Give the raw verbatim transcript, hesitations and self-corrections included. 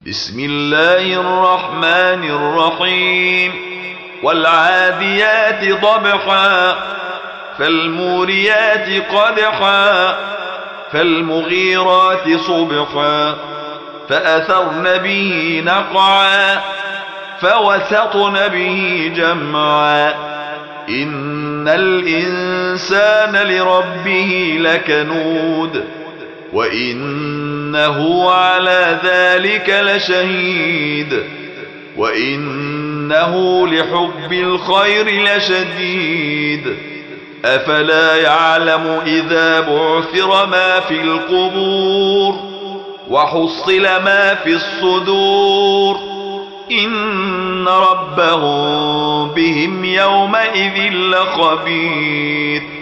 بسم الله الرحمن الرحيم والعاديات ضبحا فالموريات قدحا فالمغيرات صبحا فأثرن به نقعا فوسطن به جمعا إن الإنسان لربه لكنود وإنه على ذلك لشهيد وإنه لحب الخير لشديد أفلا يعلم إذا بعثر ما في القبور وحصل ما في الصدور إن ربهم بهم يومئذ لخبير